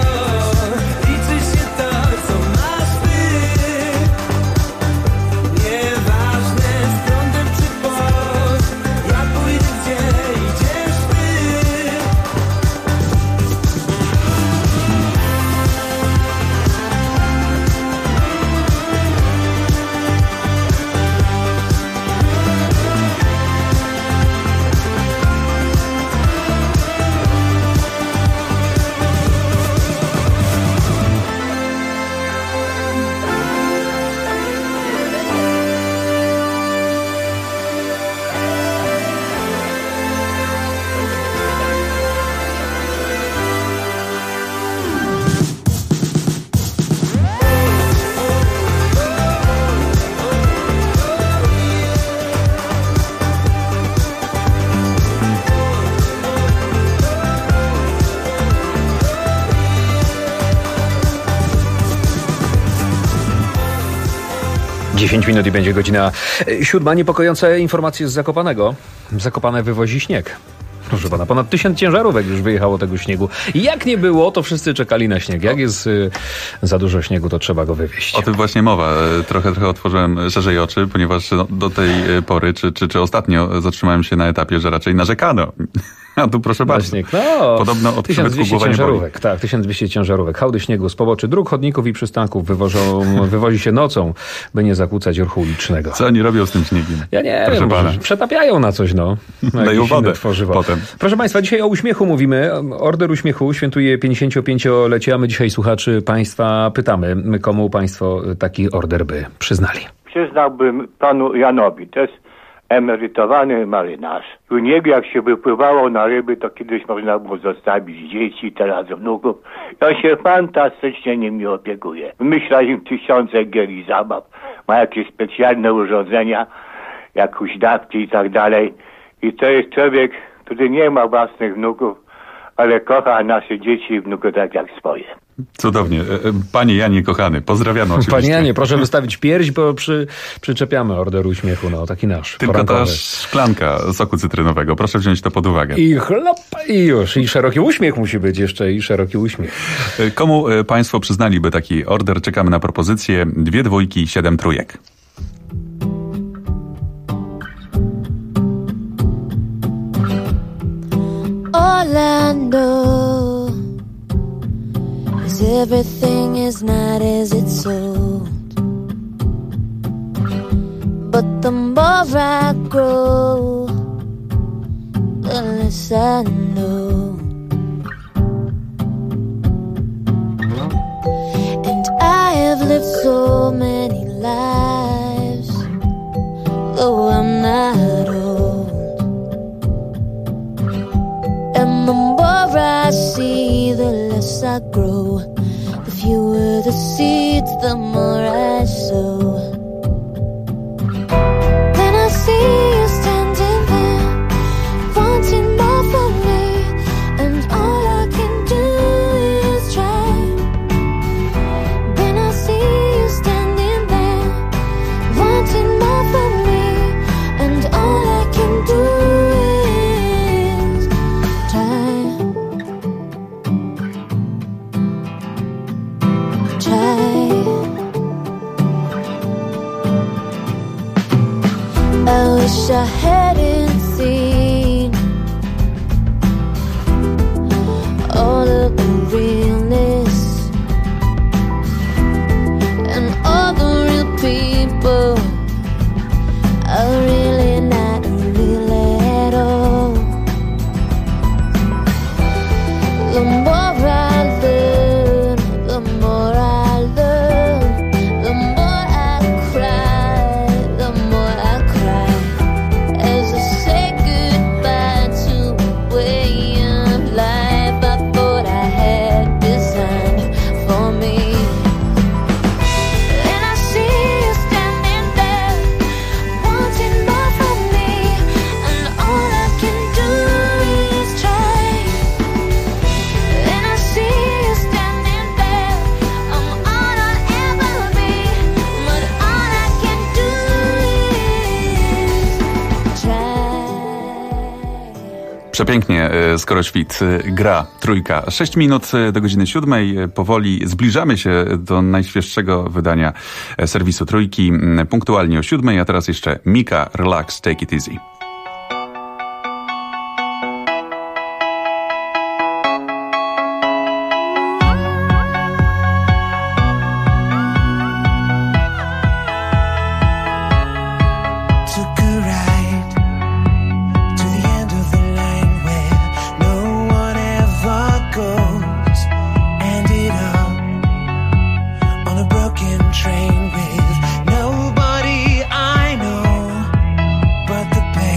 co masz ty. Nieważne z prądem czy pod, ja pójdę gdzie idziesz ty. Dziesięć minut i będzie godzina 7. Niepokojące informacje z Zakopanego. Zakopane wywozi śnieg. Proszę pana, ponad 1000 ciężarówek już wyjechało tego śniegu. Jak nie było, to wszyscy czekali na śnieg. Jak jest za dużo śniegu, to trzeba go wywieźć. O tym właśnie mowa. Trochę otworzyłem szerzej oczy, ponieważ do tej pory, czy ostatnio zatrzymałem się na etapie, że raczej narzekano. A tu proszę bardzo. No, podobno od przybytku głowa nie boli. Tak, 1200 ciężarówek. Hałdy śniegu z poboczy dróg, chodników i przystanków wywozi się nocą, by nie zakłócać ruchu ulicznego. Co oni robią z tym śniegiem? Ja nie wiem, przetapiają na coś, no. Dają wodę potem. Proszę państwa, dzisiaj o uśmiechu mówimy. Order Uśmiechu świętuje 55-lecie, a my dzisiaj słuchaczy państwa pytamy, komu państwo taki order by przyznali. Przyznałbym panu Janowi. To jest emerytowany marynarz. U niego jak się wypływało na ryby, to kiedyś można było zostawić dzieci, teraz wnuków. I on się fantastycznie nimi opiekuje. Wymyśla im 1000 gier i zabaw. Ma jakieś specjalne urządzenia, jak huśtawki i tak dalej. I to jest człowiek, który nie ma własnych wnuków, ale kocha nasze dzieci i wnuków tak jak swoje. Cudownie. Panie Janie kochany, pozdrawiamy oczywiście. Panie Janie, proszę wystawić pierś, bo przyczepiamy order Uśmiechu, no taki nasz. Tylko porankowy. ta szklanka soku cytrynowego, proszę wziąć to pod uwagę. I chlop, i już. I szeroki uśmiech musi być jeszcze, i szeroki uśmiech. Komu państwo przyznaliby taki order? Czekamy na propozycje. 2 dwójki, 7 trójek. Orlando is 'cause everything is not as it's sold. But the more I grow, the less I know. And I have lived so many lives, though I'm not old. And the more I see, the less I grow. The fewer the seeds, the more I sow. Then I see you standing there, wanting more from me, and all I can do is try. Then I see you standing there, wanting more from me, and all I can do is try. I wish I hadn't seen all of the realness and all the real people are really not real at all. The more I learn, the more I learn, the more I cry, the more I cry, as I say goodbye to a way of life I thought I had designed for me. And I see you standing there, wanting more from me, and all I can do is try. And I see you standing there, I'm all I'll ever be, but all I can do is try. Przepięknie, skoro świt gra trójka. 6 minut do godziny 7. Powoli zbliżamy się do najświeższego wydania serwisu Trójki. Punktualnie o 7, a teraz jeszcze Mika, Relax, Take It Easy. Took a ride to the end of the line where no one ever goes. Ended up on a broken train with nobody I know but the pain.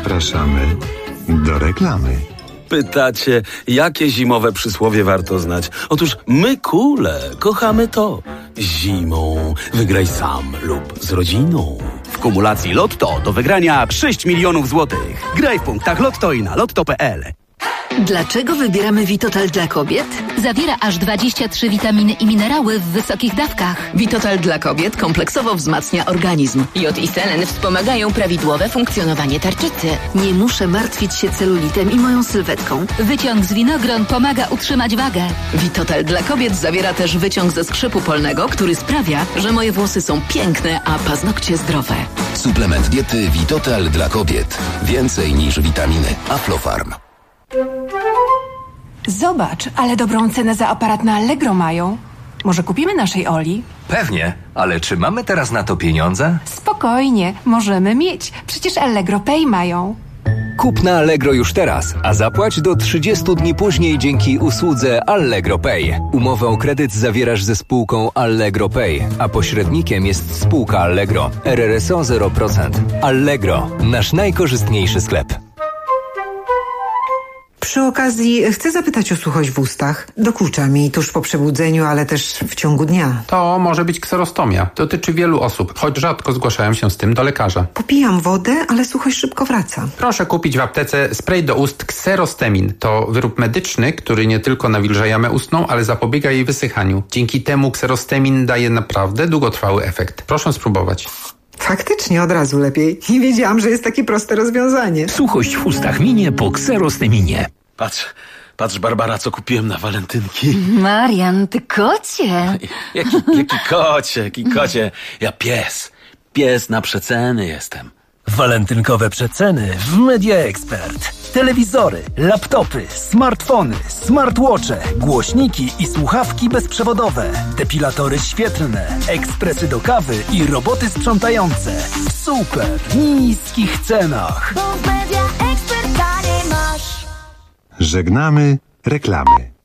Zapraszamy do reklamy. Pytacie, jakie zimowe przysłowie warto znać? Otóż my, kule, kochamy to. Zimą wygraj sam lub z rodziną. W kumulacji Lotto do wygrania 6 milionów złotych. Graj w punktach Lotto i na lotto.pl. Dlaczego wybieramy Vitotal dla kobiet? Zawiera aż 23 witaminy i minerały w wysokich dawkach. Vitotal dla kobiet kompleksowo wzmacnia organizm. Jod i selen wspomagają prawidłowe funkcjonowanie tarczycy. Nie muszę martwić się celulitem i moją sylwetką. Wyciąg z winogron pomaga utrzymać wagę. Vitotal dla kobiet zawiera też wyciąg ze skrzypu polnego, który sprawia, że moje włosy są piękne, a paznokcie zdrowe. Suplement diety Vitotal dla kobiet. Więcej niż witaminy. Aflofarm. Zobacz, ale dobrą cenę za aparat na Allegro mają. Może kupimy naszej Oli? Pewnie, ale czy mamy teraz na to pieniądze? Spokojnie, możemy mieć. Przecież Allegro Pay mają. Kup na Allegro już teraz, a zapłać do 30 dni później dzięki usłudze Allegro Pay. Umowę o kredyt zawierasz ze spółką Allegro Pay, a pośrednikiem jest spółka Allegro. RRSO 0%. Allegro, nasz najkorzystniejszy sklep. Przy okazji chcę zapytać o suchość w ustach. Dokucza mi tuż po przebudzeniu, ale też w ciągu dnia. To może być kserostomia. Dotyczy wielu osób, choć rzadko zgłaszają się z tym do lekarza. Popijam wodę, ale suchość szybko wraca. Proszę kupić w aptece spray do ust Xerostemin. To wyrób medyczny, który nie tylko nawilża jamę ustną, ale zapobiega jej wysychaniu. Dzięki temu Xerostemin daje naprawdę długotrwały efekt. Proszę spróbować. Faktycznie od razu lepiej. Nie wiedziałam, że jest takie proste rozwiązanie. Suchość w ustach minie po Xerosteminie. Patrz, Barbara, co kupiłem na walentynki. Marian, ty kocie. Jaki kocie? Ja pies na przeceny jestem. Walentynkowe przeceny w Media Expert. Telewizory, laptopy, smartfony, smartwatche, głośniki i słuchawki bezprzewodowe, depilatory świetlne, ekspresy do kawy i roboty sprzątające. W super niskich cenach. Żegnamy reklamy.